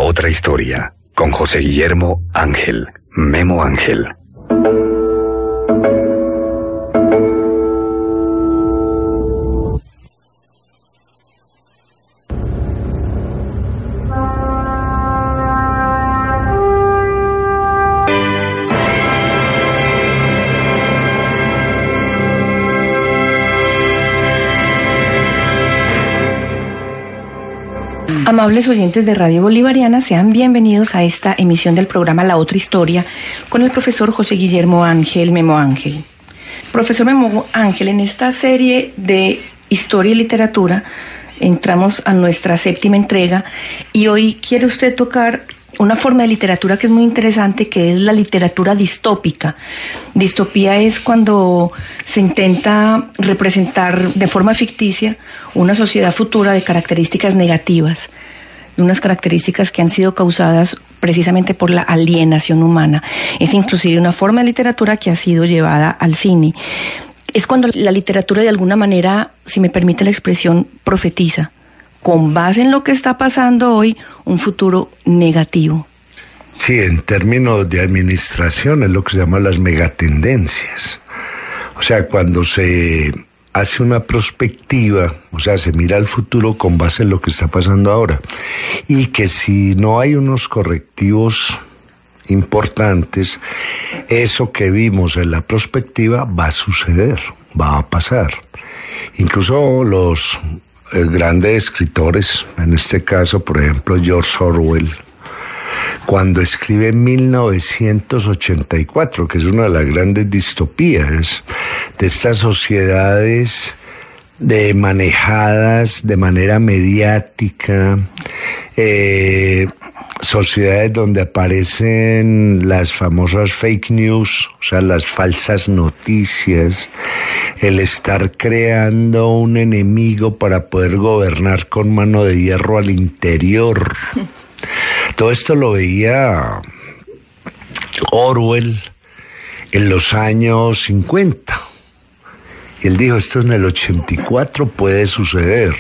otra historia, con José Guillermo Ángel, Memo Ángel. Amables oyentes de Radio Bolivariana, sean bienvenidos a esta emisión del programa La Otra Historia con el profesor José Guillermo Ángel, Memo Ángel. Profesor Memo Ángel, en esta serie de historia y literatura entramos a nuestra 7ª entrega y hoy quiere usted tocar una forma de literatura que es muy interesante, que es la literatura distópica. Distopía es cuando se intenta representar de forma ficticia una sociedad futura de características negativas, de unas características que han sido causadas precisamente por la alienación humana. Es inclusive una forma de literatura que ha sido llevada al cine. Es cuando la literatura de alguna manera, si me permite la expresión, profetiza, con base en lo que está pasando hoy, un futuro negativo. Sí, en términos de administración es lo que se llama las megatendencias. O sea, cuando se hace una prospectiva, o sea, se mira al futuro con base en lo que está pasando ahora. Y que si no hay unos correctivos importantes, eso que vimos en la prospectiva va a suceder, va a pasar. Incluso los grandes escritores, en este caso, por ejemplo, George Orwell, cuando escribe 1984, que es una de las grandes distopías de estas sociedades manejadas de manera mediática, sociedades donde aparecen las famosas fake news, o sea, las falsas noticias, el estar creando un enemigo para poder gobernar con mano de hierro al interior. Todo esto lo veía Orwell en los años 50. Y él dijo, esto en el 84 puede suceder.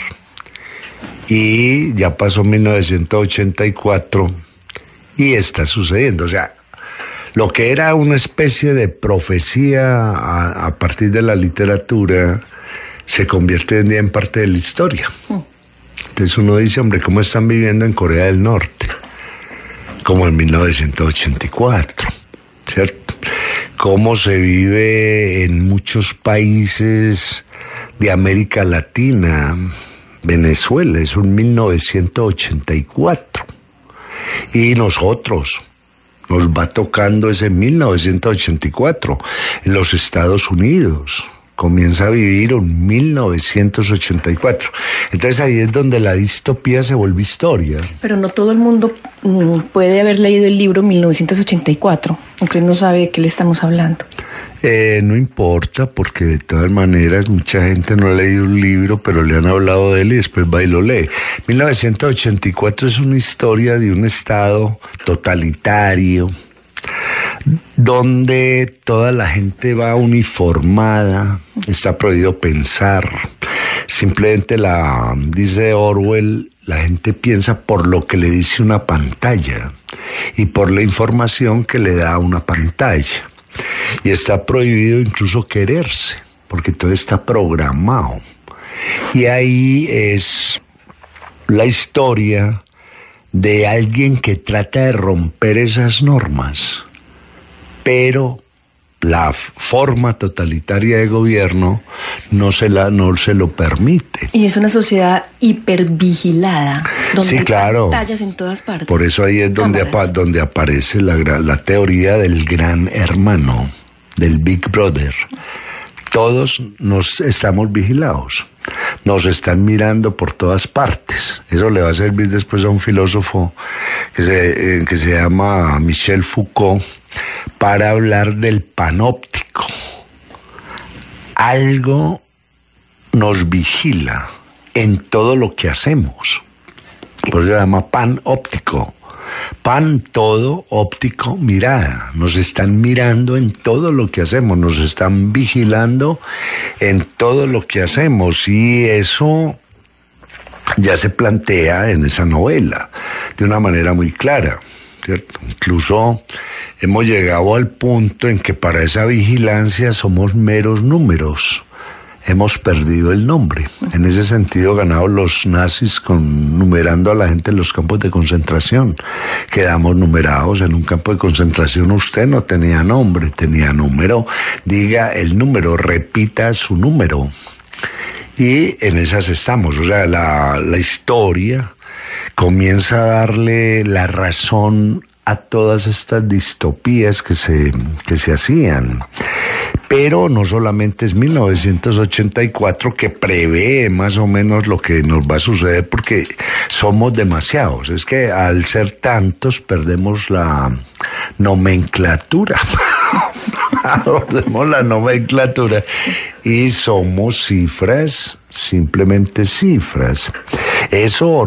Y ya pasó 1984 y está sucediendo. O sea, lo que era una especie de profecía a partir de la literatura se convierte hoy en día en parte de la historia. Entonces uno dice, hombre, ¿cómo están viviendo en Corea del Norte? Como en 1984, ¿cierto? Cómo se vive en muchos países de América Latina. Venezuela es un 1984 y nosotros nos va tocando ese 1984 en los Estados Unidos. Comienza a vivir un 1984. Entonces ahí es donde la distopía se vuelve historia. Pero no todo el mundo puede haber leído el libro 1984, aunque no sabe de qué le estamos hablando. No importa, porque de todas maneras mucha gente no ha leído un libro, pero le han hablado de él y después va y lo lee. 1984 es una historia de un estado totalitario, donde toda la gente va uniformada, está prohibido pensar, simplemente dice Orwell, la gente piensa por lo que le dice una pantalla y por la información que le da una pantalla. Y está prohibido incluso quererse, porque todo está programado. Y ahí es la historia de alguien que trata de romper esas normas, pero la forma totalitaria de gobierno no se lo permite. Y es una sociedad hipervigilada, donde sí, claro, hay pantallas en todas partes. Por eso ahí es donde aparece la teoría del gran hermano, del Big Brother. Todos nos estamos vigilados, nos están mirando por todas partes. Eso le va a servir después a un filósofo que se llama Michel Foucault, para hablar del panóptico. Algo nos vigila en todo lo que hacemos. Por eso se llama panóptico. Pan, todo, óptico, mirada. Nos están mirando en todo lo que hacemos, nos están vigilando en todo lo que hacemos. Y eso ya se plantea en esa novela de una manera muy clara, ¿cierto? Incluso hemos llegado al punto en que para esa vigilancia somos meros números. Hemos perdido el nombre. En ese sentido ganaron los nazis numerando a la gente en los campos de concentración. Quedamos numerados en un campo de concentración. Usted no tenía nombre, tenía número. Diga el número, repita su número. Y en esas estamos. O sea, la historia comienza a darle la razón a todas estas distopías que se hacían. Pero no solamente es 1984 que prevé más o menos lo que nos va a suceder, porque somos demasiados. Es que al ser tantos perdemos la nomenclatura. Perdemos la nomenclatura y somos cifras, simplemente cifras. Eso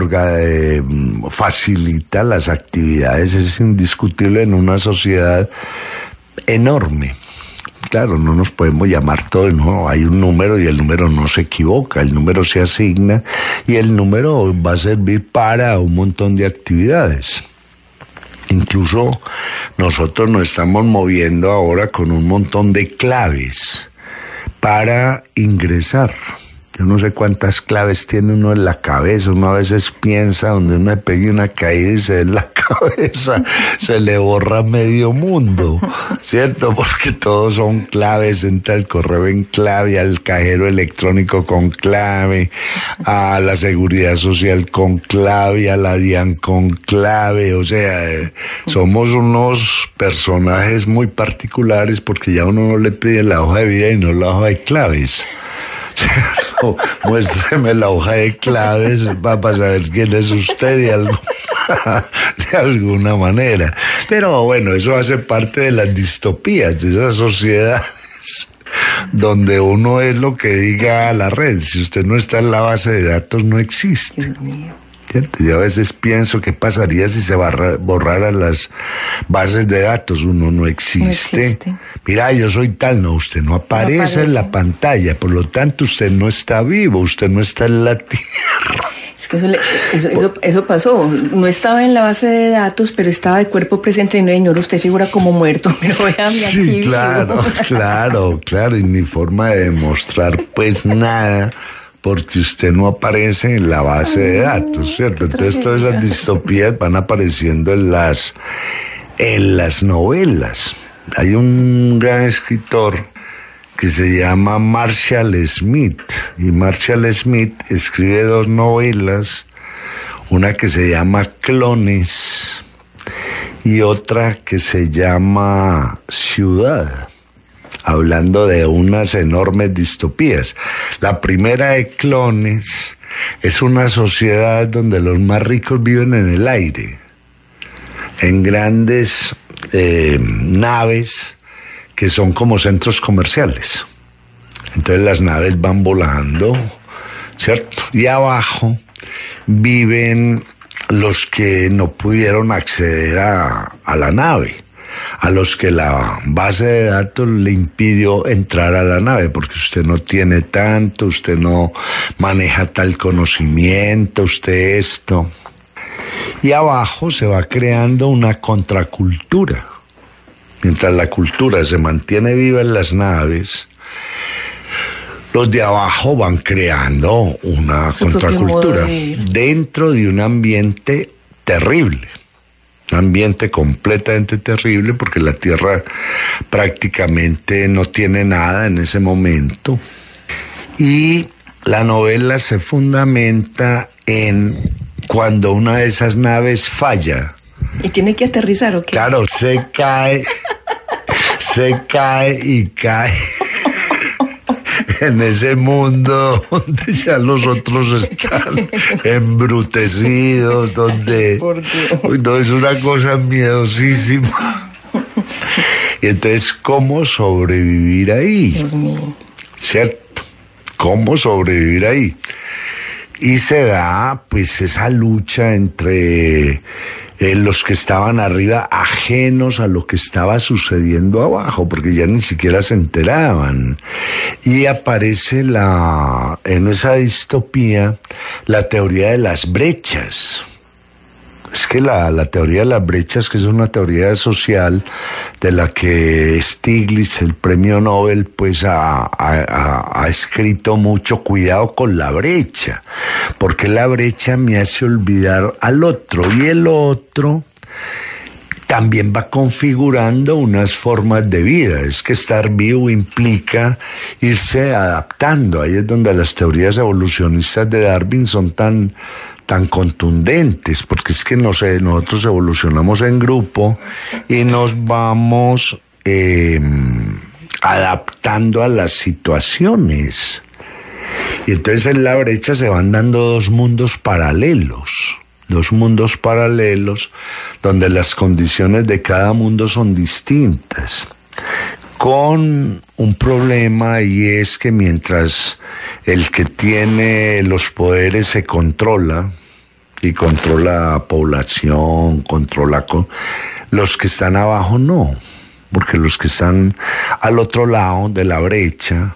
facilita las actividades, es indiscutible en una sociedad enorme. Claro, no nos podemos llamar todos, no, hay un número y el número no se equivoca, el número se asigna y el número va a servir para un montón de actividades. Incluso nosotros nos estamos moviendo ahora con un montón de claves para ingresar. Yo no sé cuántas claves tiene uno en la cabeza. Uno a veces piensa, donde uno le pegue una caída y se ve en la cabeza, se le borra medio mundo, ¿cierto? Porque todos son claves. Entra el correo en clave, al cajero electrónico con clave, a la seguridad social con clave, a la DIAN con clave. O sea, somos unos personajes muy particulares porque ya uno no le pide la hoja de vida y no la hoja de claves. Muéstreme la hoja de claves para saber quién es usted de alguna manera. Pero bueno, eso hace parte de las distopías, de esas sociedades donde uno es lo que diga la red. Si usted no está en la base de datos, no existe. Dios mío. ¿Cierto? Yo a veces pienso qué pasaría si se borraran las bases de datos. Uno no existe. No existe. Mira, yo soy tal, no, usted no aparece en la pantalla, por lo tanto usted no está vivo, usted no está en la Tierra. Es que eso pasó. No estaba en la base de datos, pero estaba de cuerpo presente. Y no, señor, usted figura como muerto, pero véame aquí. Sí, claro, y ni forma de demostrar pues nada, porque usted no aparece en la base de datos, ¿cierto? Entonces todas esas distopías van apareciendo en las novelas. Hay un gran escritor que se llama Marshall Smith, y Marshall Smith escribe 2 novelas, una que se llama Clones y otra que se llama Ciudad, hablando de unas enormes distopías. La primera de Clones es una sociedad donde los más ricos viven en el aire, en grandes naves que son como centros comerciales. Entonces las naves van volando, ¿cierto? Y abajo viven los que no pudieron acceder a la nave, a los que la base de datos le impidió entrar a la nave, porque usted no tiene tanto, usted no maneja tal conocimiento, usted esto. Y abajo se va creando una contracultura. Mientras la cultura se mantiene viva en las naves, los de abajo van creando una contracultura dentro de un ambiente terrible. Un ambiente completamente terrible, porque la Tierra prácticamente no tiene nada en ese momento. Y la novela se fundamenta en cuando una de esas naves falla. ¿Y tiene que aterrizar o qué? Claro, se cae y cae en ese mundo donde ya los otros están embrutecidos, donde no, es una cosa miedosísima. Y entonces, ¿cómo sobrevivir ahí? Dios mío. ¿Cierto? ¿Cómo sobrevivir ahí? Y se da pues esa lucha entre los que estaban arriba ajenos a lo que estaba sucediendo abajo, porque ya ni siquiera se enteraban. Y aparece en esa distopía la teoría de las brechas. Es que la teoría de las brechas, que es una teoría social de la que Stiglitz, el premio Nobel, pues ha escrito mucho: cuidado con la brecha, porque la brecha me hace olvidar al otro, y el otro también va configurando unas formas de vida. Es que estar vivo implica irse adaptando. Ahí es donde las teorías evolucionistas de Darwin son tan contundentes, porque es que nosotros evolucionamos en grupo y nos vamos adaptando a las situaciones. Y entonces en la brecha se van dando dos mundos paralelos donde las condiciones de cada mundo son distintas, con un problema, y es que mientras el que tiene los poderes se controla, y controla población, los que están abajo no, porque los que están al otro lado de la brecha,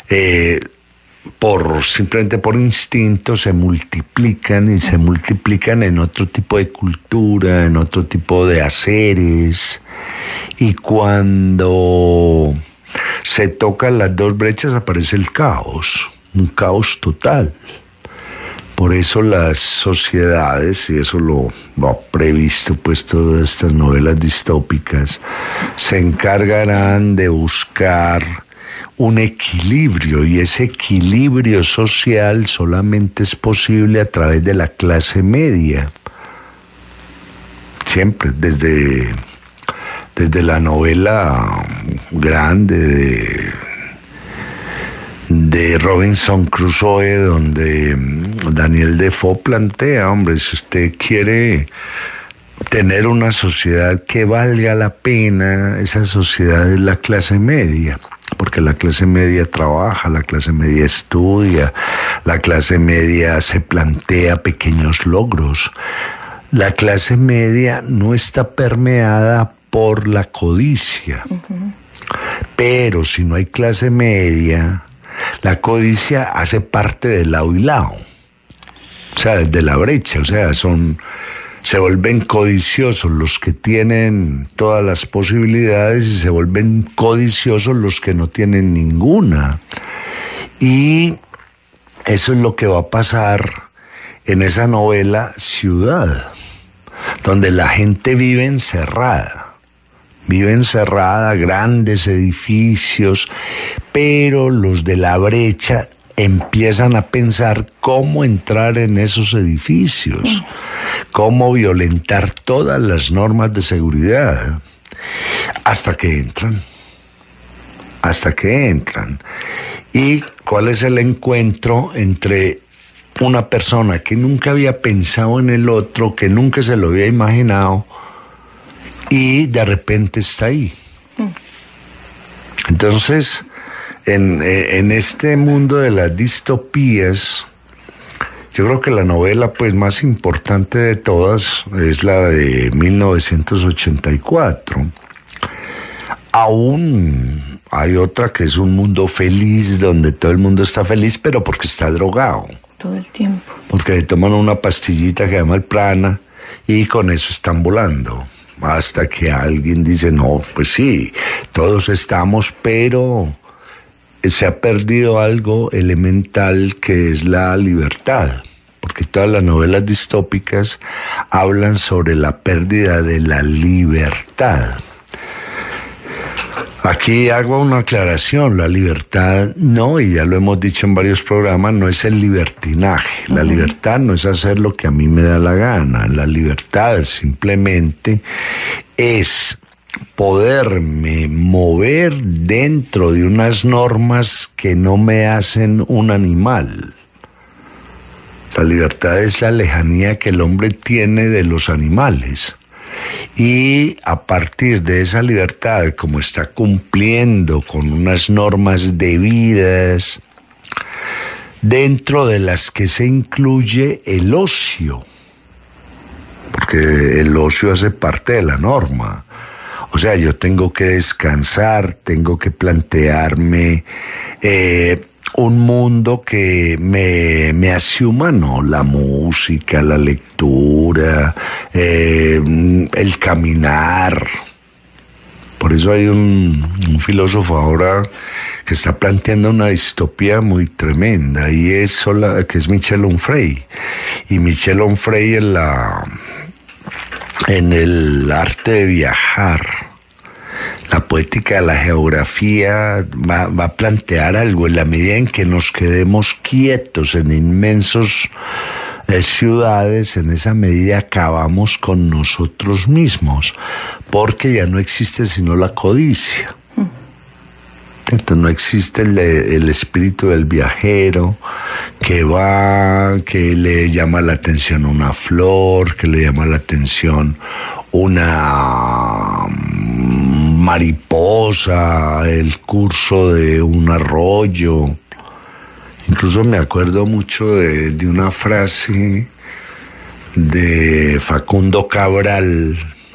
simplemente por instinto se multiplican, y se multiplican en otro tipo de cultura, en otro tipo de haceres, y cuando se tocan las dos brechas aparece el caos, un caos total. Por eso las sociedades, y eso lo ha previsto pues todas estas novelas distópicas, se encargarán de buscar un equilibrio, y ese equilibrio social solamente es posible a través de la clase media. Siempre, desde la novela grande de Robinson Crusoe, donde Daniel Defoe plantea: hombre, si usted quiere tener una sociedad que valga la pena, esa sociedad es la clase media, porque la clase media trabaja, la clase media estudia, la clase media se plantea pequeños logros. La clase media no está permeada por la codicia, pero si no hay clase media, la codicia hace parte del lado y lado, o sea, desde la brecha, o sea, se vuelven codiciosos los que tienen todas las posibilidades, y se vuelven codiciosos los que no tienen ninguna. Y eso es lo que va a pasar en esa novela Ciudad, donde la gente vive encerrada, grandes edificios, pero los de la brecha empiezan a pensar cómo entrar en esos edificios, cómo violentar todas las normas de seguridad, hasta que entran. ¿Y cuál es el encuentro entre una persona que nunca había pensado en el otro, que nunca se lo había imaginado, y de repente está ahí? Entonces, en este mundo de las distopías, yo creo que la novela pues más importante de todas es la de 1984. Aún hay otra que es Un Mundo Feliz, donde todo el mundo está feliz, pero porque está drogado. Todo el tiempo. Porque se toman una pastillita que se llama el prana, y con eso están volando. Hasta que alguien dice: no, pues sí, todos estamos, pero se ha perdido algo elemental, que es la libertad. Porque todas las novelas distópicas hablan sobre la pérdida de la libertad. Aquí hago una aclaración: la libertad no, y ya lo hemos dicho en varios programas, no es el libertinaje. La libertad no es hacer lo que a mí me da la gana. La libertad simplemente es poderme mover dentro de unas normas que no me hacen un animal. La libertad es la lejanía que el hombre tiene de los animales. Y a partir de esa libertad, como está cumpliendo con unas normas debidas, dentro de las que se incluye el ocio, porque el ocio hace parte de la norma. O sea, yo tengo que descansar, tengo que plantearme un mundo que me hace humano, la música, la lectura, el caminar. Por eso hay un filósofo ahora que está planteando una distopía muy tremenda, y que es Michel Onfray. Y Michel Onfray en el arte de viajar, la poética de la geografía, va a plantear algo. En la medida en que nos quedemos quietos en inmensos ciudades, en esa medida acabamos con nosotros mismos, porque ya no existe sino la codicia. Entonces no existe el espíritu del viajero que le llama la atención una flor, que le llama la atención una mariposa, el curso de un arroyo. Incluso me acuerdo mucho de una frase de Facundo Cabral,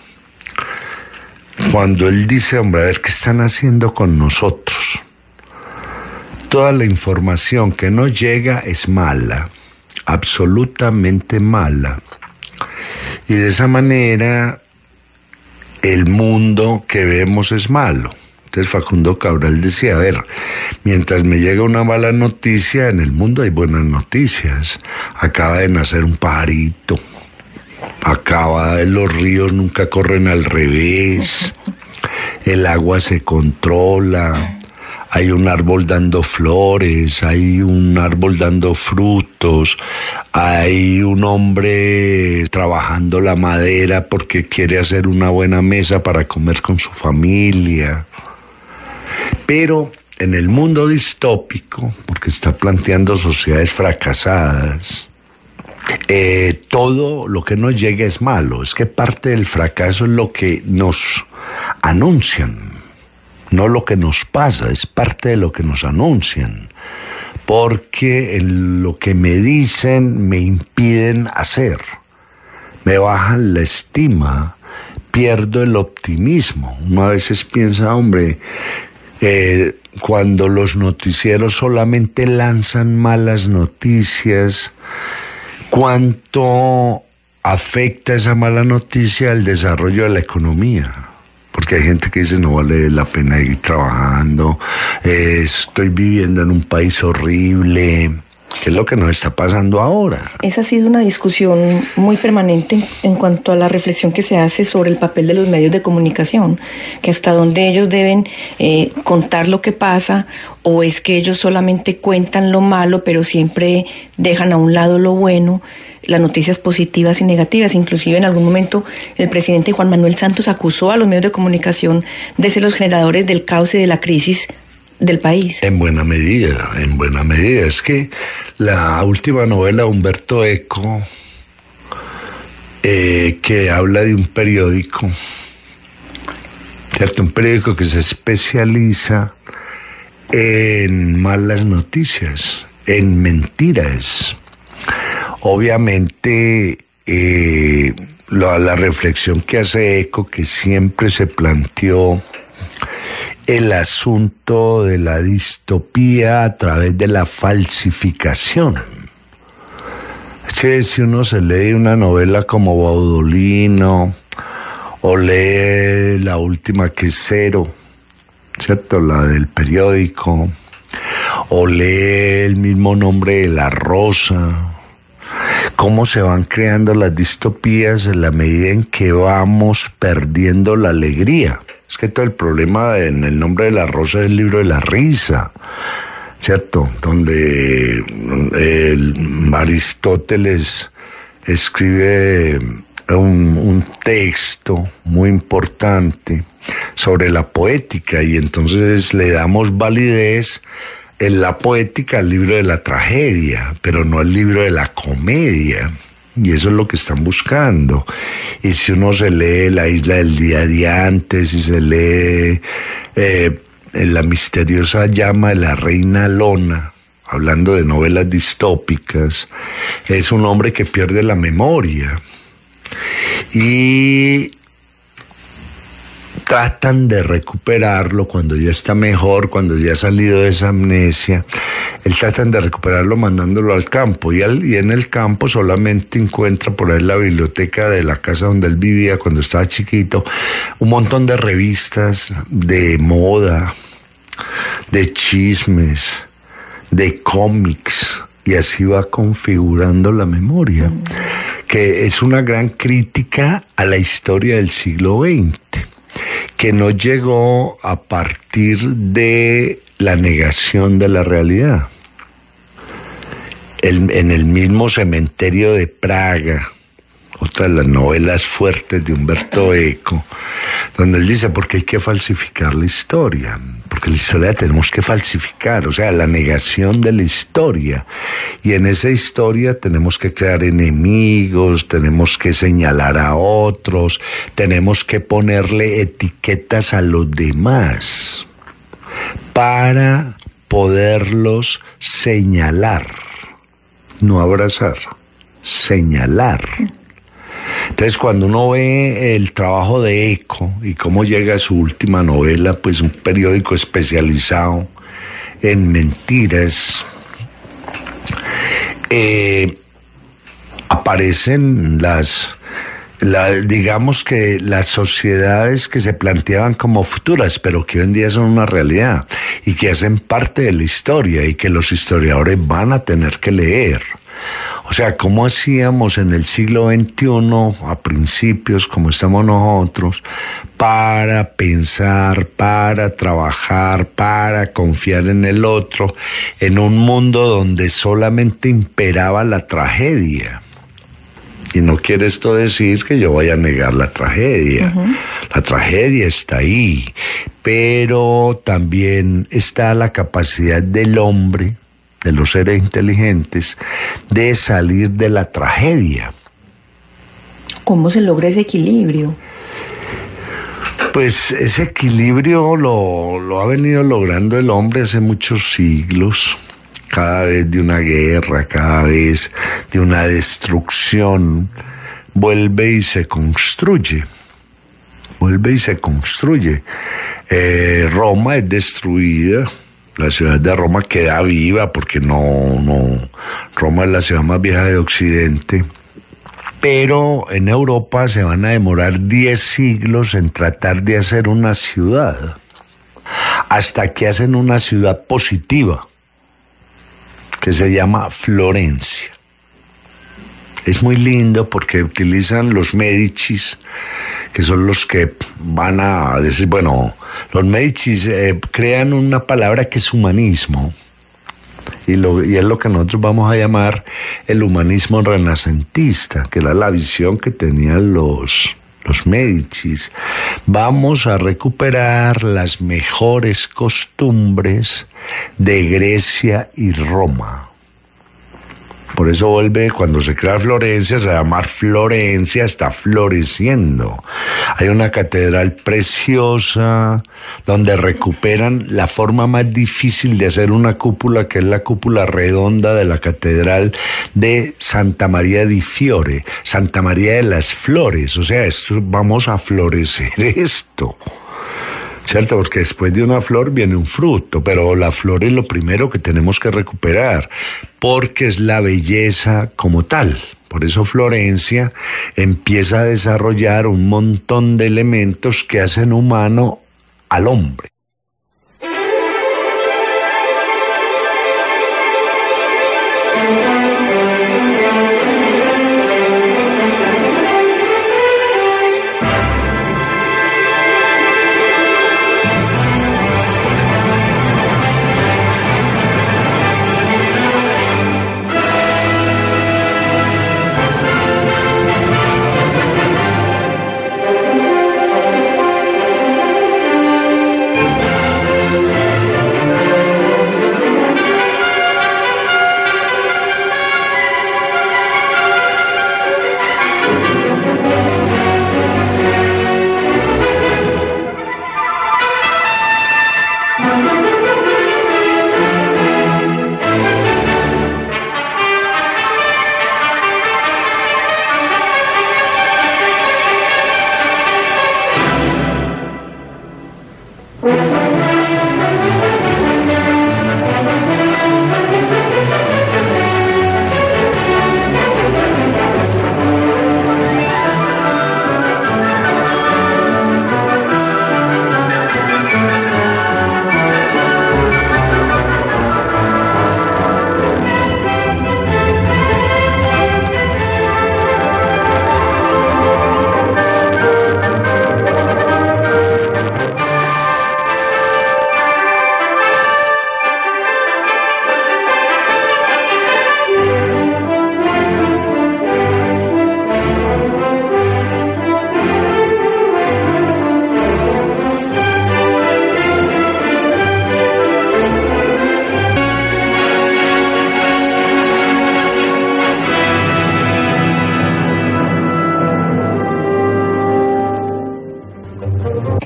cuando él dice, hombre, a ver, ¿qué están haciendo con nosotros? Toda la información que nos llega es mala, absolutamente mala. Y de esa manera el mundo que vemos es malo. Entonces Facundo Cabral decía, a ver, mientras me llega una mala noticia, en el mundo hay buenas noticias. Acaba de nacer un pajarito, los ríos nunca corren al revés, el agua se controla, hay un árbol dando flores, hay un árbol dando frutos, hay un hombre trabajando la madera porque quiere hacer una buena mesa para comer con su familia. Pero en el mundo distópico, porque está planteando sociedades fracasadas, todo lo que nos llega es malo. Es que parte del fracaso es lo que nos anuncian, no lo que nos pasa, es parte de lo que nos anuncian, porque en lo que me dicen me impiden hacer, me bajan la estima, pierdo el optimismo. Uno a veces piensa, hombre, cuando los noticieros solamente lanzan malas noticias, ¿cuánto afecta esa mala noticia al desarrollo de la economía? Porque hay gente que dice, no vale la pena ir trabajando, estoy viviendo en un país horrible, que es lo que nos está pasando ahora. Esa ha sido una discusión muy permanente en cuanto a la reflexión que se hace sobre el papel de los medios de comunicación, que hasta dónde ellos deben contar lo que pasa, o es que ellos solamente cuentan lo malo, pero siempre dejan a un lado lo bueno, las noticias positivas y negativas. Inclusive en algún momento el presidente Juan Manuel Santos acusó a los medios de comunicación de ser los generadores del caos y de la crisis del país. En buena medida, en buena medida. Es que la última novela de Humberto Eco, que habla de un periódico, ¿cierto? Un periódico que se especializa en malas noticias, en mentiras. Obviamente, la reflexión que hace Eco, que siempre se planteó el asunto de la distopía a través de la falsificación. Es que si uno se lee una novela como Baudolino, o lee la última que es Cero, ¿cierto? La del periódico, o lee el mismo Nombre de la Rosa, cómo se van creando las distopías en la medida en que vamos perdiendo la alegría. Es que todo el problema en El Nombre de la Rosa es el libro de la risa, ¿cierto? Donde Aristóteles escribe un texto muy importante sobre la poética, y entonces le damos validez en la poética al libro de la tragedia, pero no al libro de la comedia. Y eso es lo que están buscando. Y si uno se lee La Isla del Día de Antes, y se lee La Misteriosa Llama de la Reina Lona, hablando de novelas distópicas, es un hombre que pierde la memoria. y tratan de recuperarlo cuando ya está mejor, cuando ya ha salido de esa amnesia. Tratan de recuperarlo mandándolo al campo, y en el campo solamente encuentra por ahí la biblioteca de la casa donde él vivía cuando estaba chiquito, un montón de revistas de moda, de chismes, de cómics, y así va configurando la memoria, que es una gran crítica a la historia del siglo XX, que no llegó a partir de la negación de la realidad. En el mismo Cementerio de Praga, otra de las novelas fuertes de Umberto Eco, donde él dice, porque hay que falsificar la historia, porque la historia la tenemos que falsificar, o sea, la negación de la historia, y en esa historia tenemos que crear enemigos, tenemos que señalar a otros, tenemos que ponerle etiquetas a los demás para poderlos señalar, no abrazar, señalar. Entonces, cuando uno ve el trabajo de Eco y cómo llega a su última novela, pues un periódico especializado en mentiras, aparecen digamos que las sociedades que se planteaban como futuras, pero que hoy en día son una realidad y que hacen parte de la historia y que los historiadores van a tener que leer. O sea, ¿cómo hacíamos en el siglo XXI, a principios, como estamos nosotros, para pensar, para trabajar, para confiar en el otro, en un mundo donde solamente imperaba la tragedia? Y no quiere esto decir que yo vaya a negar la tragedia. La tragedia está ahí, pero también está la capacidad del hombre, de los seres inteligentes, de salir de la tragedia. ¿Cómo se logra ese equilibrio? Pues ese equilibrio lo ha venido logrando el hombre hace muchos siglos, cada vez de una guerra, cada vez de una destrucción, vuelve y se construye. Roma es destruida. La ciudad de Roma queda viva porque Roma es la ciudad más vieja de Occidente, pero en Europa se van a demorar 10 siglos en tratar de hacer una ciudad, hasta que hacen una ciudad positiva, que se llama Florencia. Es muy lindo porque utilizan los Médicis, que son los que van a decir, bueno, los Médicis crean una palabra que es humanismo, y es lo que nosotros vamos a llamar el humanismo renacentista, que era la visión que tenían los Médicis. Vamos a recuperar las mejores costumbres de Grecia y Roma. Por eso vuelve, cuando se crea Florencia, se va a llamar Florencia, está floreciendo. Hay una catedral preciosa donde recuperan la forma más difícil de hacer una cúpula, que es la cúpula redonda de la catedral de Santa María di Fiore, Santa María de las Flores. O sea, vamos a florecer esto, ¿cierto? Porque después de una flor viene un fruto, pero la flor es lo primero que tenemos que recuperar, porque es la belleza como tal. Por eso Florencia empieza a desarrollar un montón de elementos que hacen humano al hombre.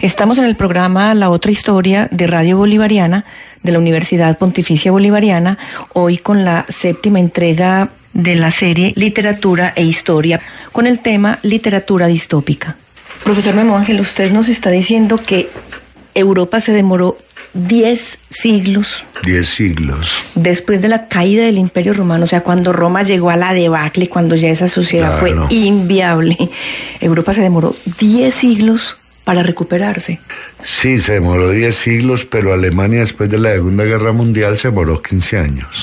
Estamos en el programa La Otra Historia de Radio Bolivariana, de la Universidad Pontificia Bolivariana, hoy con la 7ª entrega de la serie Literatura e Historia, con el tema Literatura Distópica. Profesor Memo Ángel, usted nos está diciendo que Europa se demoró 10 siglos. 10 siglos. Después de la caída del Imperio Romano, o sea, cuando Roma llegó a la debacle, cuando ya esa sociedad fue inviable, Europa se demoró 10 siglos para recuperarse. Sí, se demoró 10 siglos, pero Alemania después de la Segunda Guerra Mundial se demoró 15 años.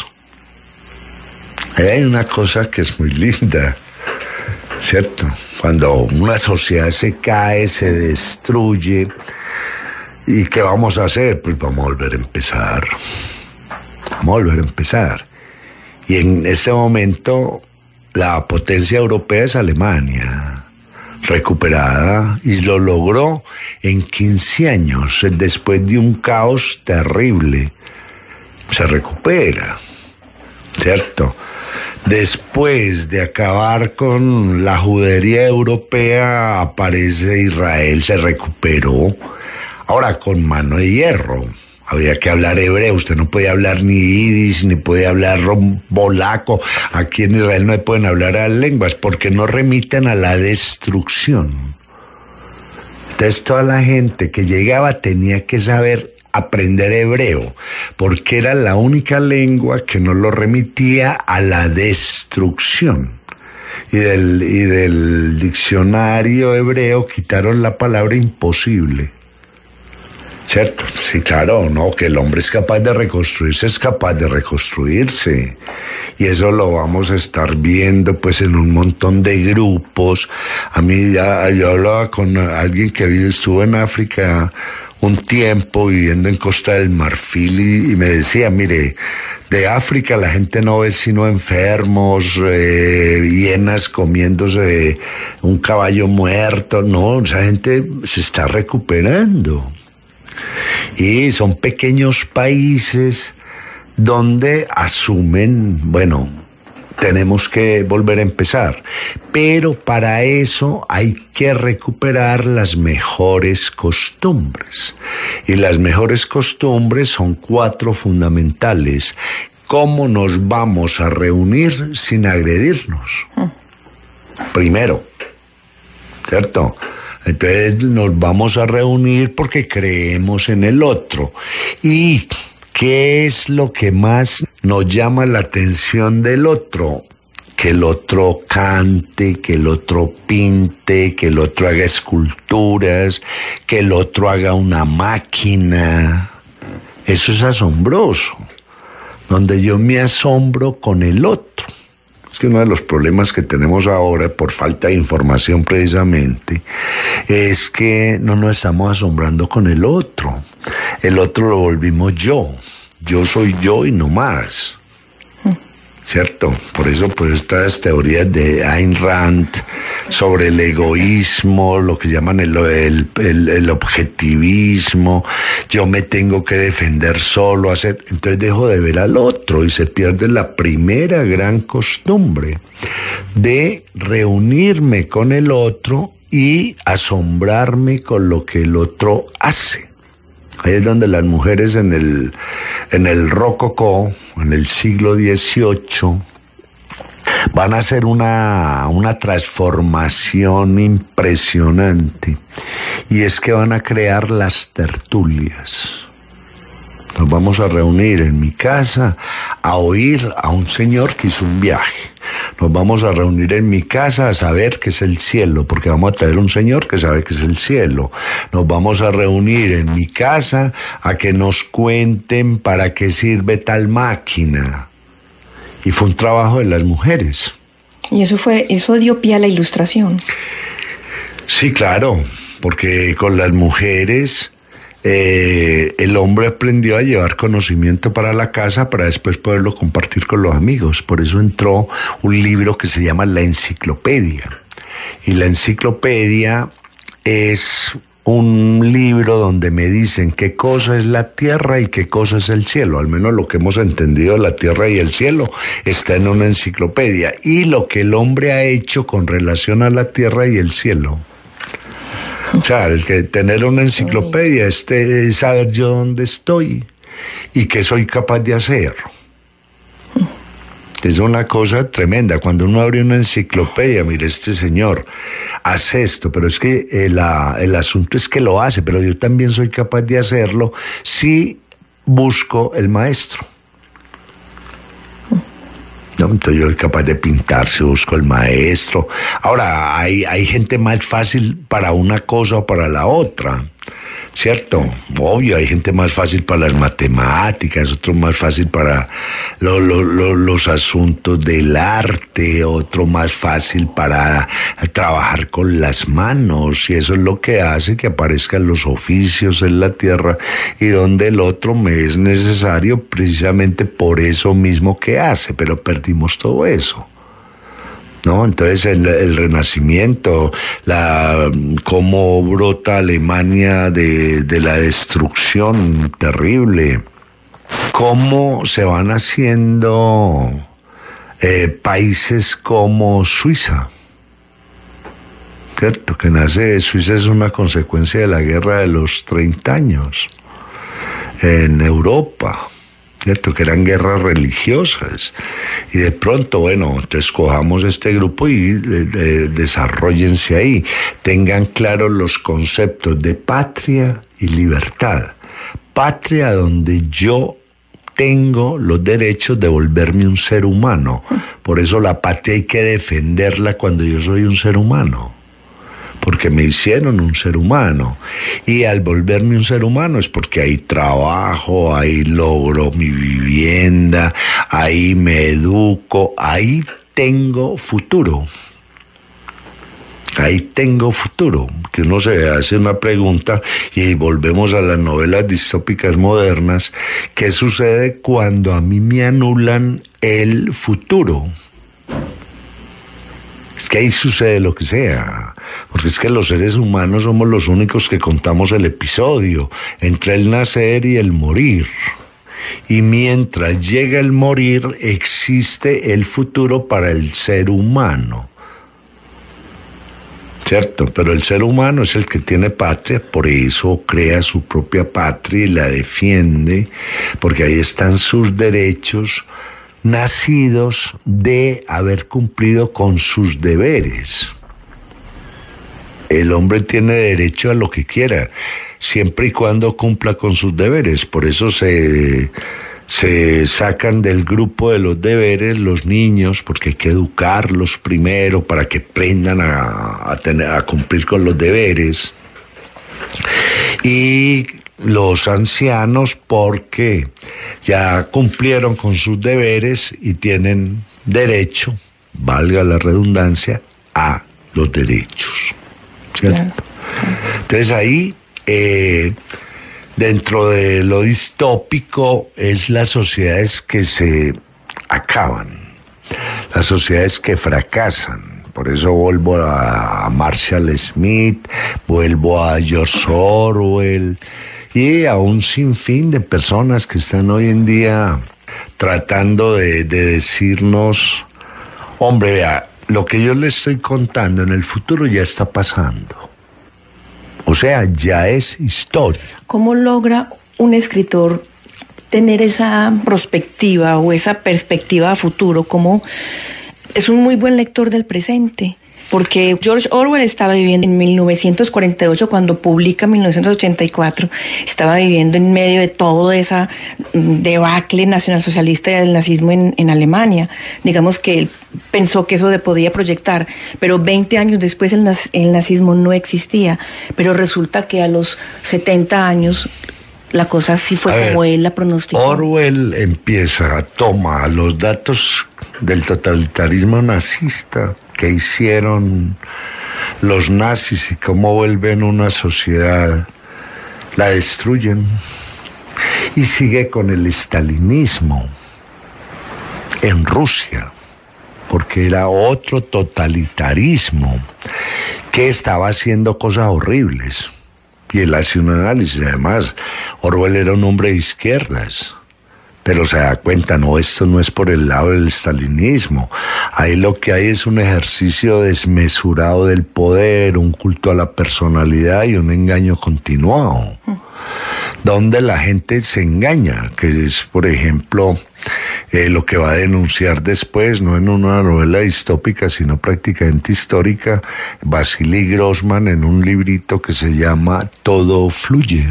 Ahí hay una cosa que es muy linda, ¿cierto? Cuando una sociedad se cae, se destruye, ¿y qué vamos a hacer? Pues vamos a volver a empezar. Vamos a volver a empezar. Y en ese momento la potencia europea es Alemania, recuperada, y lo logró en 15 años, después de un caos terrible. Se recupera, ¿cierto? Después de acabar con la judería europea, aparece Israel, se recuperó, ahora con mano de hierro. Había que hablar hebreo, usted no podía hablar ni yiddish, ni podía hablar polaco. Aquí en Israel no se pueden hablar las lenguas porque no remiten a la destrucción. Entonces toda la gente que llegaba tenía que saber aprender hebreo, porque era la única lengua que no lo remitía a la destrucción. Y del diccionario hebreo quitaron la palabra imposible. ¿Cierto? Sí, claro, no, que el hombre es capaz de reconstruirse, es capaz de reconstruirse. Y eso lo vamos a estar viendo pues en un montón de grupos. A mí yo hablaba con alguien que estuvo en África un tiempo viviendo en Costa del Marfil y me decía, mire, de África la gente no ve sino enfermos, hienas comiéndose un caballo muerto. No, esa gente se está recuperando. Y son pequeños países donde asumen, bueno, tenemos que volver a empezar, pero para eso hay que recuperar las mejores costumbres. Y las mejores costumbres son 4 fundamentales. ¿Cómo nos vamos a reunir sin agredirnos? Primero, ¿cierto? Entonces nos vamos a reunir porque creemos en el otro. ¿Y qué es lo que más nos llama la atención del otro? Que el otro cante, que el otro pinte, que el otro haga esculturas, que el otro haga una máquina. Eso es asombroso, donde yo me asombro con el otro. Es que uno de los problemas que tenemos ahora, por falta de información precisamente, es que no nos estamos asombrando con el otro. El otro lo volvimos yo. Yo soy yo y no más. ¿Cierto? Por eso pues estas teorías de Ayn Rand sobre el egoísmo, lo que llaman el objetivismo, yo me tengo que defender solo, entonces dejo de ver al otro y se pierde la primera gran costumbre de reunirme con el otro y asombrarme con lo que el otro hace. Ahí es donde las mujeres en el rococó, en el siglo XVIII, van a hacer una transformación impresionante. Y es que van a crear las tertulias. Nos vamos a reunir en mi casa a oír a un señor que hizo un viaje. Nos vamos a reunir en mi casa a saber qué es el cielo, porque vamos a traer un señor que sabe qué es el cielo. Nos vamos a reunir en mi casa a que nos cuenten para qué sirve tal máquina. Y fue un trabajo de las mujeres. Y eso dio pie a la Ilustración. Sí, claro, porque con las mujeres el hombre aprendió a llevar conocimiento para la casa para después poderlo compartir con los amigos. Por eso entró un libro que se llama La Enciclopedia. Y la enciclopedia es un libro donde me dicen qué cosa es la tierra y qué cosa es el cielo. Al menos lo que hemos entendido de la tierra y el cielo está en una enciclopedia. Y lo que el hombre ha hecho con relación a la tierra y el cielo. O sea, el que tener una enciclopedia es saber yo dónde estoy y qué soy capaz de hacer. Es una cosa tremenda. Cuando uno abre una enciclopedia, mire, este señor hace esto, pero es que el asunto es que lo hace, pero yo también soy capaz de hacerlo si busco el maestro. ¿No? Entonces yo soy capaz de pintar si busco el maestro. Ahora, hay gente más fácil para una cosa o para la otra, ¿cierto? Obvio, hay gente más fácil para las matemáticas, otro más fácil para los asuntos del arte, otro más fácil para trabajar con las manos, y eso es lo que hace que aparezcan los oficios en la tierra, y donde el otro me es necesario precisamente por eso mismo que hace, pero perdimos todo eso. ¿No? Entonces el Renacimiento, cómo brota Alemania de la destrucción terrible, cómo se van haciendo países como Suiza, ¿cierto? Suiza es una consecuencia de la guerra de los 30 años en Europa, ¿cierto? Que eran guerras religiosas, y de pronto, bueno, entonces cojamos este grupo y desarróllense ahí, tengan claros los conceptos de patria y libertad. Patria, donde yo tengo los derechos de volverme un ser humano, por eso la patria hay que defenderla cuando yo soy un ser humano, porque me hicieron un ser humano, y al volverme un ser humano es porque ahí trabajo, ahí logro mi vivienda, ahí me educo, ahí tengo futuro. Ahí tengo futuro, que uno se hace una pregunta, y volvemos a las novelas distópicas modernas. ¿Qué sucede cuando a mí me anulan el futuro? Es que ahí sucede lo que sea, porque es que los seres humanos somos los únicos que contamos el episodio entre el nacer y el morir. Y mientras llega el morir, existe el futuro para el ser humano, ¿cierto? Pero el ser humano es el que tiene patria, por eso crea su propia patria y la defiende, porque ahí están sus derechos, nacidos de haber cumplido con sus deberes. El hombre tiene derecho a lo que quiera, siempre y cuando cumpla con sus deberes. Por eso se sacan del grupo de los deberes los niños, porque hay que educarlos primero para que aprendan a cumplir con los deberes. Y los ancianos, porque ya cumplieron con sus deberes y tienen derecho, valga la redundancia, a los derechos, ¿cierto? Claro. Entonces ahí, dentro de lo distópico, es las sociedades que se acaban, las sociedades que fracasan. Por eso vuelvo a Marshall Smith, vuelvo a George Orwell, y a un sinfín de personas que están hoy en día tratando de decirnos, hombre, vea, lo que yo le estoy contando en el futuro ya está pasando. O sea, ya es historia. ¿Cómo logra un escritor tener esa perspectiva o esa perspectiva a futuro? ¿Cómo es un muy buen lector del presente? Porque George Orwell estaba viviendo en 1948 cuando publica 1984, estaba viviendo en medio de todo esa debacle nacionalsocialista del nazismo en Alemania. Digamos que él pensó que eso podía proyectar, pero 20 años después el nazismo no existía, pero resulta que a los 70 años la cosa sí fue como él la pronosticó. Orwell toma los datos del totalitarismo nazista que hicieron los nazis y cómo vuelven una sociedad, la destruyen, y sigue con el estalinismo en Rusia, porque era otro totalitarismo que estaba haciendo cosas horribles, y él hace un análisis. Además, Orwell era un hombre de izquierdas, pero se da cuenta, no, esto no es por el lado del stalinismo. Ahí lo que hay es un ejercicio desmesurado del poder, un culto a la personalidad y un engaño continuado, donde la gente se engaña, que es, por ejemplo, lo que va a denunciar después, no en una novela distópica, sino prácticamente histórica, Vasily Grossman en un librito que se llama Todo fluye.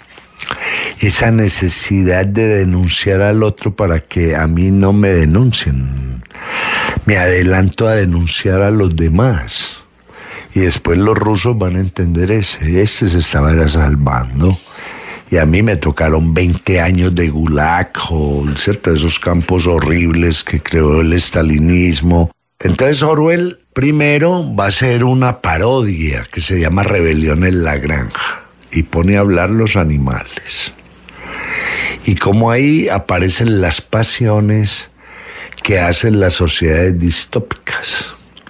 Esa necesidad de denunciar al otro para que a mí no me denuncien. Me adelanto a denunciar a los demás. Y después los rusos van a entender este se estaba salvando. Y a mí me tocaron 20 años de Gulag, ¿cierto? Esos campos horribles que creó el estalinismo. Entonces Orwell primero va a hacer una parodia que se llama Rebelión en la Granja y pone a hablar los animales. Y como ahí aparecen las pasiones que hacen las sociedades distópicas.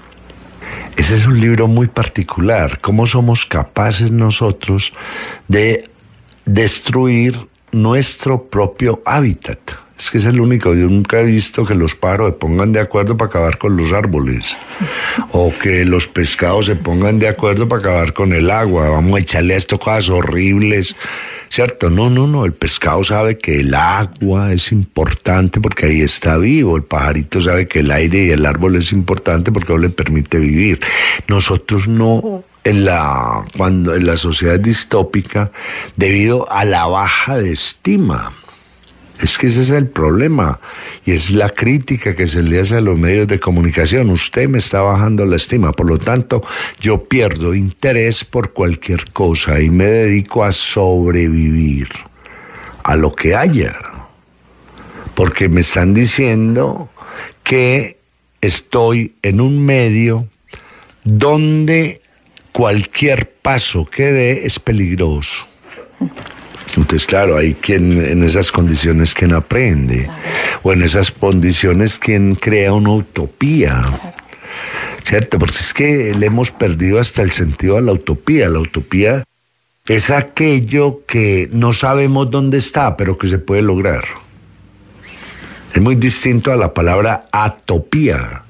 Ese es un libro muy particular, cómo somos capaces nosotros de destruir nuestro propio hábitat. Es que es el único, yo nunca he visto que los pájaros se pongan de acuerdo para acabar con los árboles, o que los pescados se pongan de acuerdo para acabar con el agua, vamos a echarle a esto cosas horribles, ¿cierto? No, el pescado sabe que el agua es importante porque ahí está vivo, el pajarito sabe que el aire y el árbol es importante porque no le permite vivir. Nosotros no. En la sociedad distópica, debido a la baja de estima. Es que ese es el problema, y es la crítica que se le hace a los medios de comunicación. Usted me está bajando la estima, por lo tanto, yo pierdo interés por cualquier cosa y me dedico a sobrevivir a lo que haya. Porque me están diciendo que estoy en un medio donde cualquier paso que dé es peligroso. Entonces, claro, hay quien en esas condiciones quien aprende, claro. O en esas condiciones quien crea una utopía, claro. ¿Cierto? Porque es que le hemos perdido hasta el sentido a la utopía. La utopía es aquello que no sabemos dónde está, pero que se puede lograr. Es muy distinto a la palabra atopía.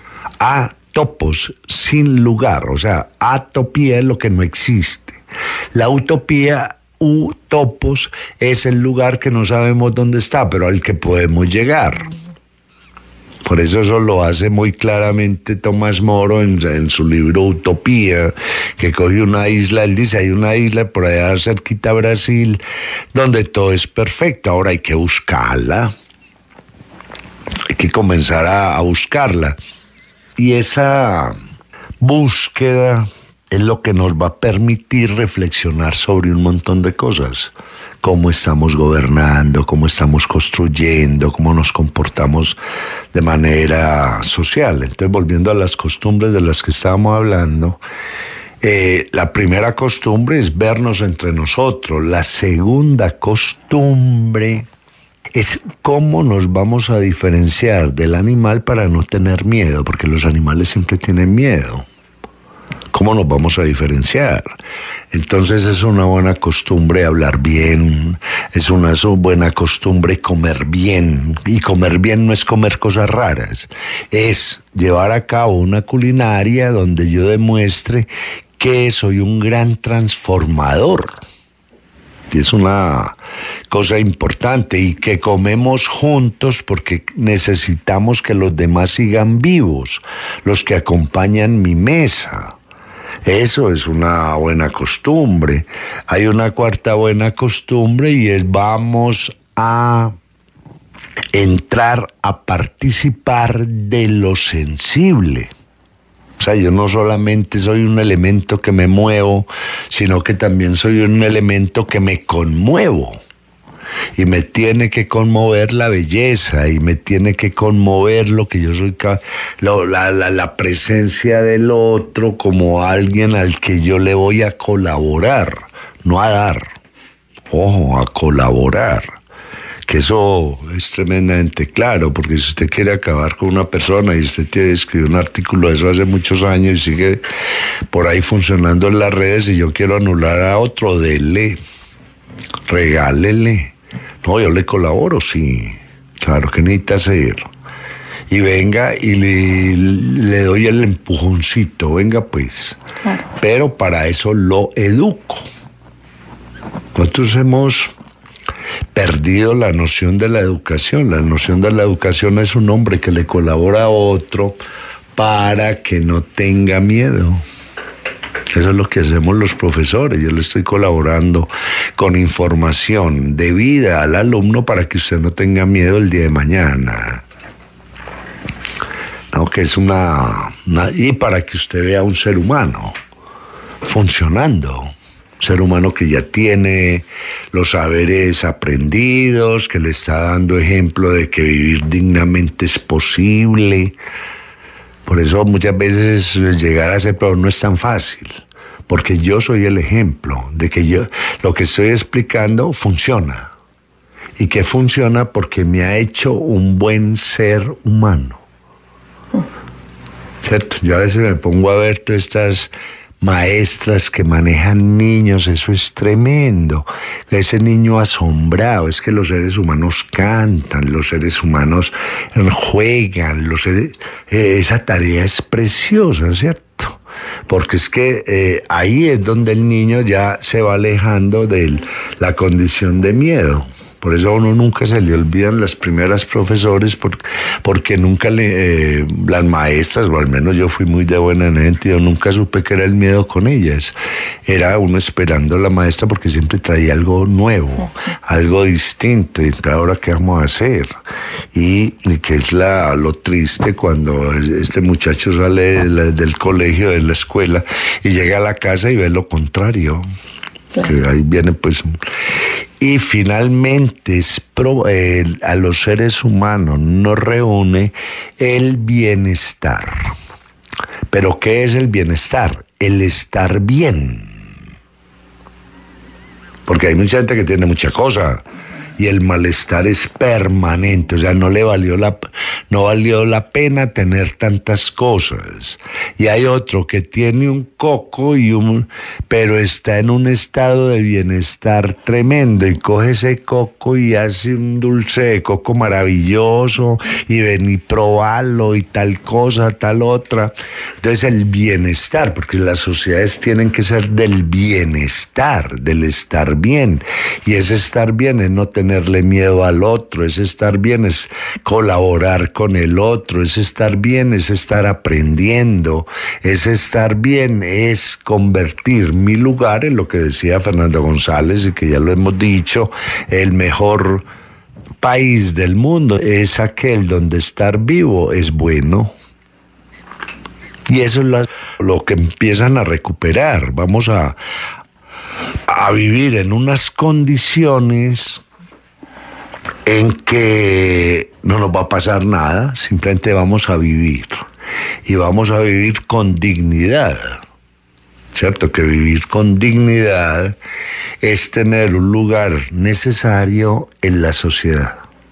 Topos, sin lugar, o sea, atopía es lo que no existe. La utopía, utopos, es el lugar que no sabemos dónde está, pero al que podemos llegar. Por eso lo hace muy claramente Tomás Moro en su libro Utopía, que coge una isla, él dice, hay una isla por allá cerquita a Brasil, donde todo es perfecto, ahora hay que buscarla, hay que comenzar a buscarla. Y esa búsqueda es lo que nos va a permitir reflexionar sobre un montón de cosas. Cómo estamos gobernando, cómo estamos construyendo, cómo nos comportamos de manera social. Entonces, volviendo a las costumbres de las que estábamos hablando, la primera costumbre es vernos entre nosotros. La segunda costumbre es cómo nos vamos a diferenciar del animal para no tener miedo, porque los animales siempre tienen miedo. ¿Cómo nos vamos a diferenciar? Entonces es una buena costumbre hablar bien, es una buena costumbre comer bien, y comer bien no es comer cosas raras, es llevar a cabo una culinaria donde yo demuestre que soy un gran transformador. Es una cosa importante, y que comemos juntos porque necesitamos que los demás sigan vivos, los que acompañan mi mesa. Eso es una buena costumbre. Hay una cuarta buena costumbre, y es vamos a entrar a participar de lo sensible. O sea, yo no solamente soy un elemento que me muevo, sino que también soy un elemento que me conmuevo. Y me tiene que conmover la belleza, y me tiene que conmover lo que yo soy, la presencia del otro como alguien al que yo le voy a colaborar, no a dar, ojo, a colaborar. Que eso es tremendamente claro, porque si usted quiere acabar con una persona y usted tiene que escribir un artículo de eso hace muchos años y sigue por ahí funcionando en las redes, y yo quiero anular a otro, dele, regálele. No, yo le colaboro, sí. Claro, ¿qué necesita hacer? Y venga y le doy el empujoncito, venga pues. Claro. Pero para eso lo educo. Nosotros hemos perdido la noción de la educación. La noción de la educación es un hombre que le colabora a otro para que no tenga miedo. Eso es lo que hacemos los profesores. Yo le estoy colaborando con información de vida al alumno para que usted no tenga miedo el día de mañana. ¿No? Que es y para que usted vea un ser humano funcionando. Un ser humano que ya tiene los saberes aprendidos, que le está dando ejemplo de que vivir dignamente es posible. Por eso muchas veces llegar a ese problema no es tan fácil, porque yo soy el ejemplo de que lo que estoy explicando funciona. Y que funciona porque me ha hecho un buen ser humano. ¿Cierto? Yo a veces me pongo a ver todas estas maestras que manejan niños, eso es tremendo. Ese niño asombrado, es que los seres humanos cantan, los seres humanos juegan, esa tarea es preciosa, ¿cierto? Porque es que ahí es donde el niño ya se va alejando de la condición de miedo. Por eso a uno nunca se le olvidan las primeras profesores, porque nunca las maestras, o al menos yo fui muy de buena en ese sentido, nunca supe que era el miedo con ellas. Era uno esperando a la maestra porque siempre traía algo nuevo, algo distinto. Y ahora, ¿qué vamos a hacer? Y que es lo triste cuando este muchacho sale del colegio, de la escuela, y llega a la casa y ve lo contrario. Claro. Que ahí viene pues. Y finalmente a los seres humanos nos reúne el bienestar. ¿Pero qué es el bienestar? El estar bien. Porque hay mucha gente que tiene mucha cosa y el malestar es permanente, o sea, no valió la pena tener tantas cosas. Y hay otro que tiene un coco pero está en un estado de bienestar tremendo y coge ese coco y hace un dulce de coco maravilloso y ven y probarlo y tal cosa, tal otra. Entonces el bienestar, porque las sociedades tienen que ser del bienestar, del estar bien, y ese estar bien es no tenerle miedo al otro, ese estar bien es colaborar con el otro, ese estar bien es estar aprendiendo, ese estar bien es convertir mi lugar en lo que decía Fernando González y que ya lo hemos dicho, el mejor país del mundo es aquel donde estar vivo es bueno. Y eso es lo que empiezan a recuperar. Vamos a vivir en unas condiciones en que no nos va a pasar nada, simplemente vamos a vivir. Y vamos a vivir con dignidad. ¿Cierto? Que vivir con dignidad es tener un lugar necesario en la sociedad.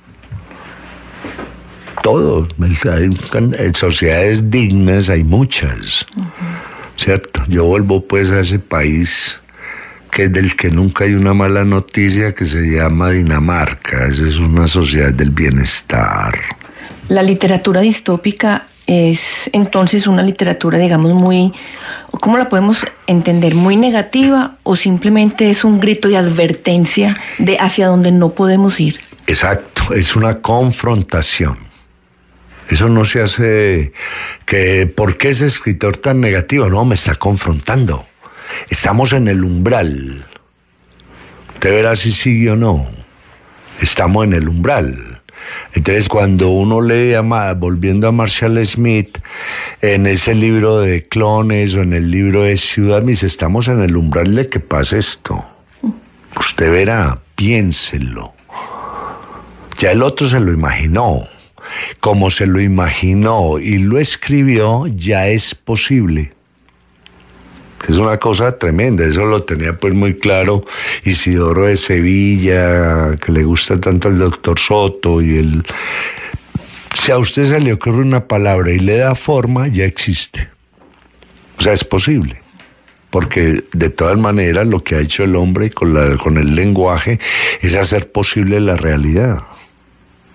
Todo, hay sociedades dignas, hay muchas. ¿Cierto? Yo vuelvo pues a ese país que es del que nunca hay una mala noticia, que se llama Dinamarca. Esa es una sociedad del bienestar. La literatura distópica es entonces una literatura, digamos, muy, ¿cómo la podemos entender? ¿Muy negativa o simplemente es un grito de advertencia de hacia donde no podemos ir? Exacto, es una confrontación. Eso no se hace ¿por qué ese escritor tan negativo? No, me está confrontando. Estamos en el umbral. Usted verá si sigue o no. Estamos en el umbral. Entonces, cuando uno lee, volviendo a Marshall Smith, en ese libro de Clones o en el libro de Ciudad, me dice, estamos en el umbral de que pase esto. Usted verá, piénselo. Ya el otro se lo imaginó. Como se lo imaginó y lo escribió, ya es posible. Es una cosa tremenda, eso lo tenía pues muy claro Isidoro de Sevilla, que le gusta tanto al doctor Soto, si a usted se le ocurre una palabra y le da forma, ya existe. O sea, es posible. Porque de todas maneras lo que ha hecho el hombre con el lenguaje es hacer posible la realidad.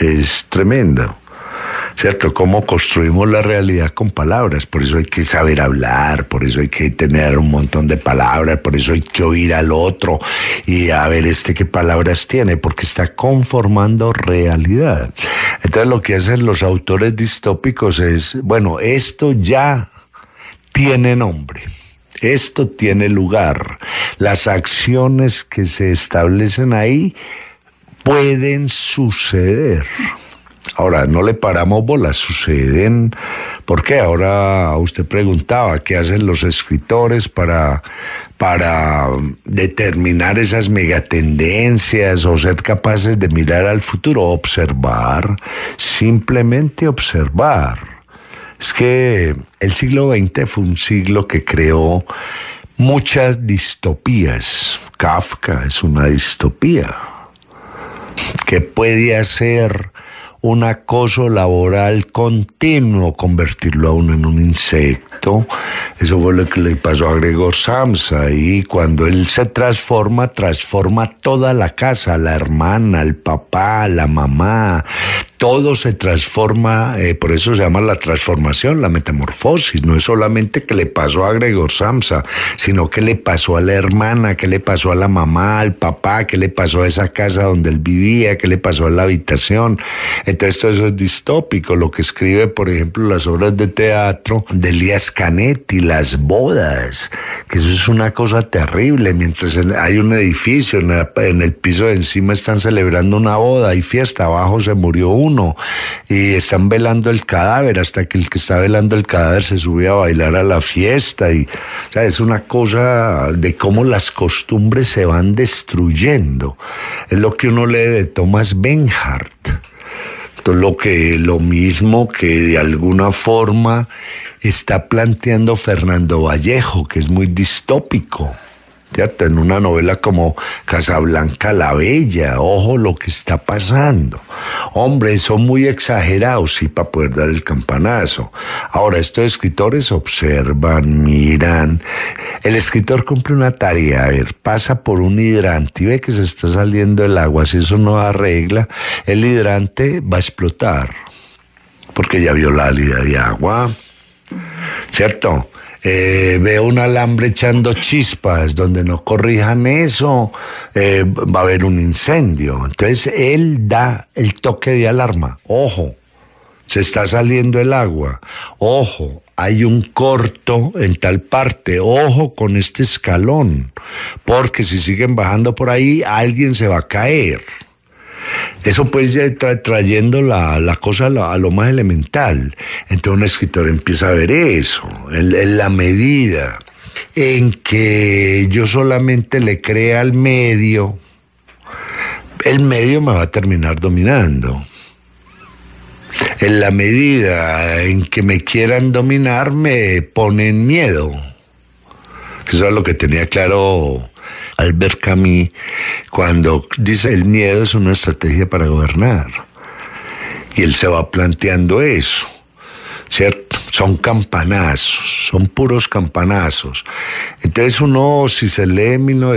es tremendo, ¿cierto? Cómo construimos la realidad con palabras. Por eso hay que saber hablar, por eso hay que tener un montón de palabras, por eso hay que oír al otro y a ver qué palabras tiene, porque está conformando realidad. Entonces lo que hacen los autores distópicos es, bueno, esto ya tiene nombre. Esto tiene lugar. Las acciones que se establecen ahí pueden suceder. Ahora, no le paramos bolas, suceden. ¿Por qué? Ahora usted preguntaba, ¿qué hacen los escritores para determinar esas megatendencias o ser capaces de mirar al futuro? Observar, simplemente observar. Es que el siglo XX fue un siglo que creó muchas distopías. Kafka es una distopía que puede hacer un acoso laboral continuo, convertirlo a uno en un insecto. Eso fue lo que le pasó a Gregor Samsa, y cuando él se transforma toda la casa, la hermana, el papá, la mamá, todo se transforma, por eso se llama la transformación, la metamorfosis. No es solamente que le pasó a Gregor Samsa, sino que le pasó a la hermana, que le pasó a la mamá, al papá, que le pasó a esa casa donde él vivía, que le pasó a la habitación. Entonces todo eso es distópico. Lo que escribe, por ejemplo, las obras de teatro de Elías Canetti, las bodas, que eso es una cosa terrible. Mientras hay un edificio, en el piso de encima están celebrando una boda, hay fiesta, abajo se murió uno y están velando el cadáver, hasta que el que está velando el cadáver se sube a bailar a la fiesta. Y, o sea, es una cosa de cómo las costumbres se van destruyendo. Es lo que uno lee de Thomas Bernhard. Lo mismo que de alguna forma está planteando Fernando Vallejo, que es muy distópico, ¿cierto? En una novela como Casablanca la Bella, ojo lo que está pasando. Hombre, son muy exagerados, sí, para poder dar el campanazo. Ahora, estos escritores observan, miran. El escritor cumple una tarea, a ver, pasa por un hidrante y ve que se está saliendo el agua. Si eso no arregla, el hidrante va a explotar, porque ya vio la salida de agua, ¿cierto? Veo un alambre echando chispas, donde no corrijan eso, va a haber un incendio. Entonces él da el toque de alarma. Ojo, se está saliendo el agua. Ojo, hay un corto en tal parte. Ojo con este escalón, porque si siguen bajando por ahí, alguien se va a caer. Eso pues ya trayendo la cosa a lo más elemental. Entonces un escritor empieza a ver eso, en la medida en que yo solamente le crea al medio, el medio me va a terminar dominando. En la medida en que me quieran dominar, me ponen miedo. Eso es lo que tenía claro Albert Camus cuando dice: el miedo es una estrategia para gobernar. Y él se va planteando eso, ¿cierto? Son campanazos, son puros campanazos. Entonces uno, si se lee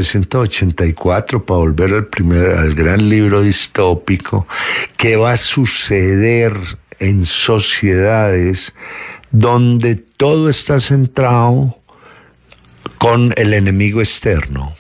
1984, para volver al gran libro distópico, ¿qué va a suceder en sociedades donde todo está centrado con el enemigo externo?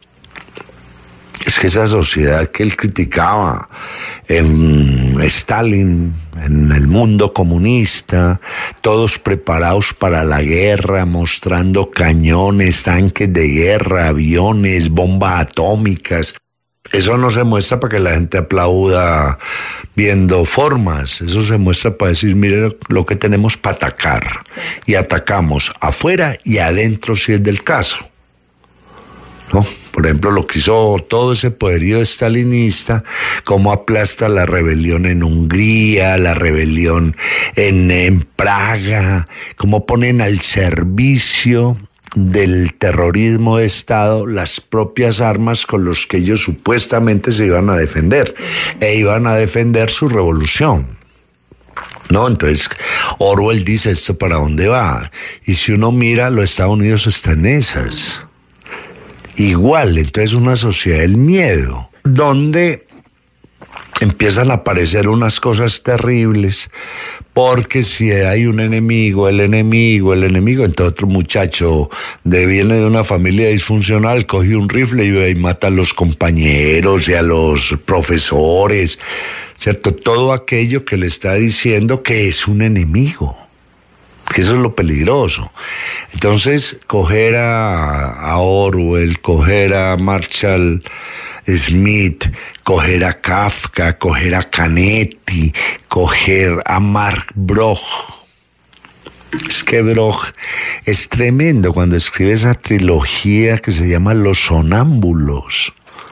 Es que esa sociedad que él criticaba en Stalin, en el mundo comunista, todos preparados para la guerra, mostrando cañones, tanques de guerra, aviones, bombas atómicas. Eso no se muestra para que la gente aplauda viendo formas. Eso se muestra para decir: mire lo que tenemos para atacar. Y atacamos afuera y adentro si es del caso, ¿no? Por ejemplo, lo que hizo todo ese poderío estalinista, cómo aplasta la rebelión en Hungría, la rebelión en Praga, cómo ponen al servicio del terrorismo de Estado las propias armas con las que ellos supuestamente se iban a defender, e iban a defender su revolución, ¿no? Entonces Orwell dice: ¿esto para dónde va? Y si uno mira, los Estados Unidos están en esas. Igual, entonces una sociedad del miedo, donde empiezan a aparecer unas cosas terribles, porque si hay un enemigo, entonces otro muchacho viene de una familia disfuncional, coge un rifle y mata a los compañeros y a los profesores, ¿cierto? Todo aquello que le está diciendo que es un enemigo, que eso es lo peligroso. Entonces, coger a Orwell, coger a Marshall Smith, coger a Kafka, coger a Canetti, coger a Mark Bloch. Es que Bloch es tremendo cuando escribe esa trilogía que se llama Los Sonámbulos.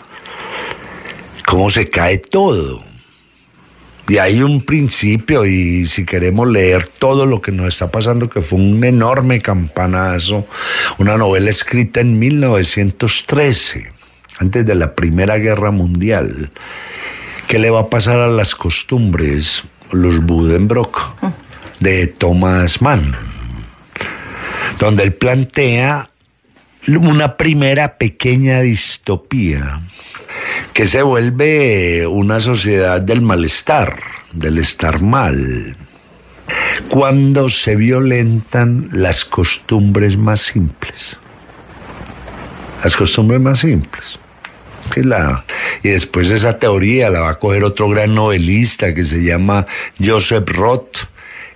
Cómo se cae todo. Y hay un principio, y si queremos leer todo lo que nos está pasando, que fue un enorme campanazo, una novela escrita en 1913, antes de la Primera Guerra Mundial. ¿Qué le va a pasar a las costumbres? Los Buddenbrook, de Thomas Mann, donde él plantea una primera pequeña distopía que se vuelve una sociedad del malestar, del estar mal, cuando se violentan las costumbres más simples. Las costumbres más simples. Y después esa teoría la va a coger otro gran novelista que se llama Joseph Roth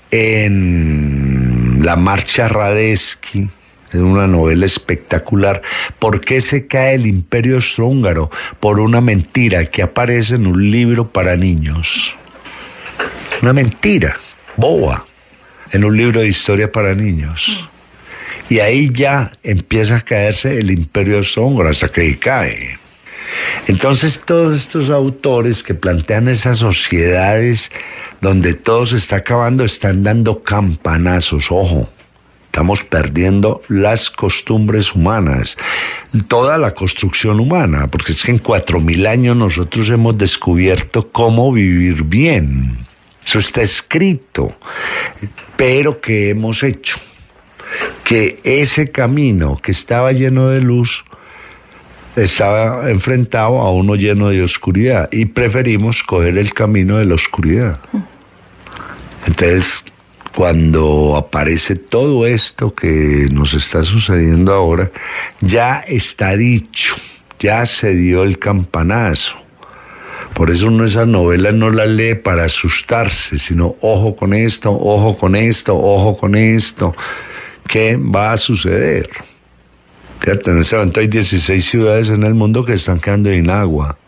en La Marcha Radetzky. Es una novela espectacular. ¿Por qué se cae el Imperio Austrohúngaro? Por una mentira que aparece en un libro para niños. Una mentira boba en un libro de historia para niños. Y ahí ya empieza a caerse el Imperio Austrohúngaro hasta que cae. Entonces todos estos autores que plantean esas sociedades donde todo se está acabando están dando campanazos. Ojo, estamos perdiendo las costumbres humanas, toda la construcción humana, porque es que en 4000 años nosotros hemos descubierto cómo vivir bien. Eso está escrito. Pero ¿qué hemos hecho? Que ese camino que estaba lleno de luz estaba enfrentado a uno lleno de oscuridad, y preferimos coger el camino de la oscuridad. Entonces, cuando aparece todo esto que nos está sucediendo ahora, ya está dicho, ya se dio el campanazo. Por eso uno esas novelas no las lee para asustarse, sino ojo con esto, ojo con esto, ojo con esto. ¿Qué va a suceder? ¿Cierto? En este momento hay 16 ciudades en el mundo que están quedando sin agua.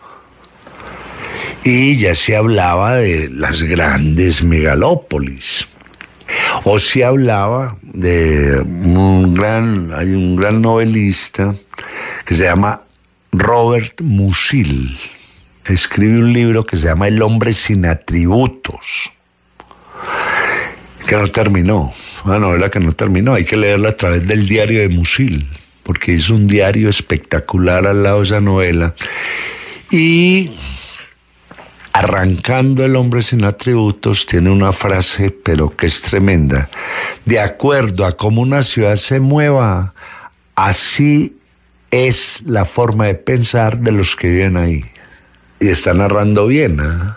Y ya se hablaba de las grandes megalópolis. O se hablaba de hay un gran novelista que se llama Robert Musil. Escribe un libro que se llama El hombre sin atributos, que no terminó, una novela que no terminó. Hay que leerla a través del diario de Musil, porque hizo un diario espectacular al lado de esa novela. Y arrancando El hombre sin atributos, tiene una frase, pero que es tremenda. De acuerdo a cómo una ciudad se mueva, así es la forma de pensar de los que viven ahí. Y está narrando bien, ¿eh?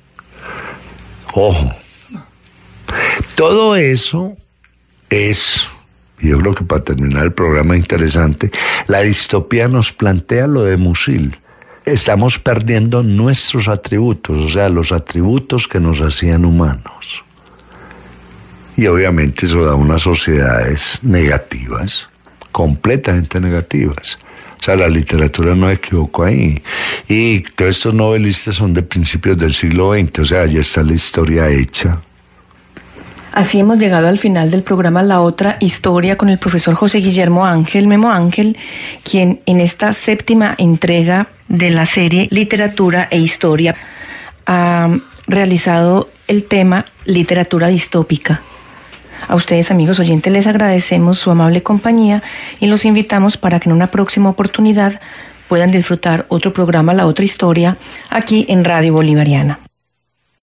Ojo. Todo eso es, yo creo que para terminar el programa interesante, la distopía nos plantea lo de Musil. Estamos perdiendo nuestros atributos, o sea, los atributos que nos hacían humanos. Y obviamente eso da unas sociedades negativas, completamente negativas. O sea, la literatura no se equivocó ahí. Y todos estos novelistas son de principios del siglo XX, o sea, ya está la historia hecha. Así hemos llegado al final del programa La Otra Historia con el profesor José Guillermo Ángel, Memo Ángel, quien en esta 7ª entrega de la serie Literatura e Historia ha realizado el tema Literatura Distópica. A ustedes, amigos oyentes, les agradecemos su amable compañía y los invitamos para que en una próxima oportunidad puedan disfrutar otro programa La Otra Historia aquí en Radio Bolivariana.